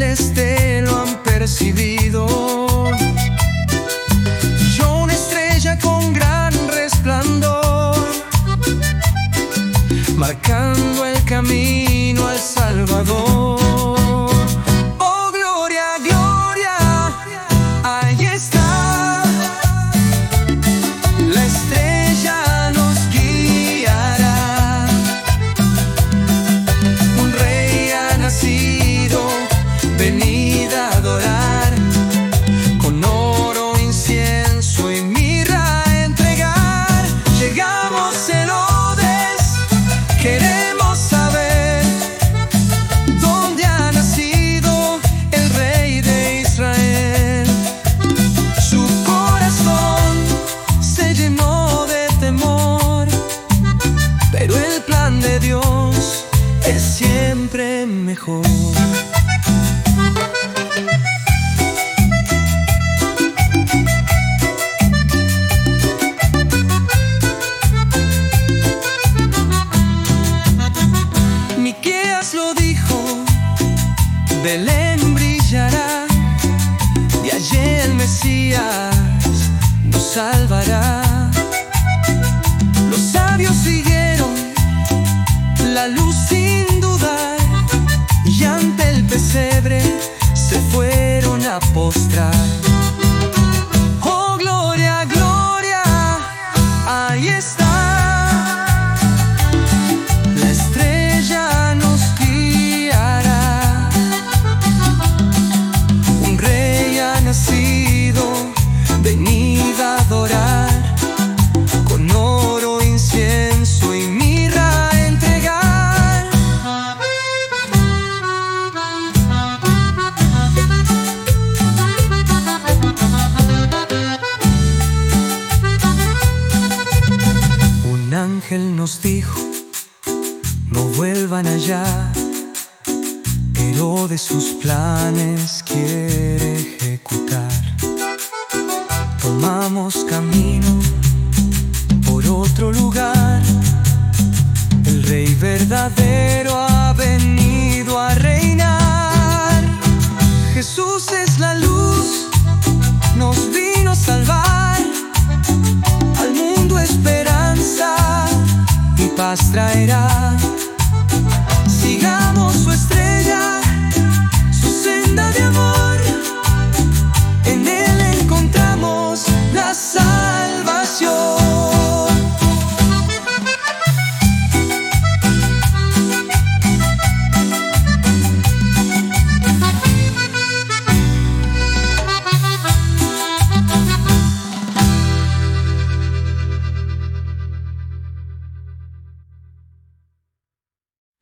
desde lo han percibido. Yo una estrella con gran resplandor, marcando el camino al Salvador. Oh, gloria, gloria, ahí está. La estrella nos guiará. Un rey ha nacido, venid a adorar. Con oro, incienso y mirra a entregar. Llegamos, Herodes, queremos saber dónde ha nacido el rey de Israel. Su corazón se llenó de temor, pero el plan de Dios es siempre mejor. Miqueas lo dijo, Belén brillará, de allí el Mesías nos salvará. Los sabios siguieron la luz sin dudar, y ante el pesebre se fueron a postrar. Oh, gloria, gloria, ahí está. La estrella nos guiará. Un rey ha nacido, venid a adorar. Con oro, incienso y mirra a entregar. Un ángel nos dijo, no vuelvan allá. Herodes sus planes quiere ejecutar. Tomamos camino por otro lugar. El rey verdadero ha venido a reinar. Jesús es la luz, nos vino a salvar. Al mundo esperanza y paz traerá. Sigamos su estrella, su senda de amor.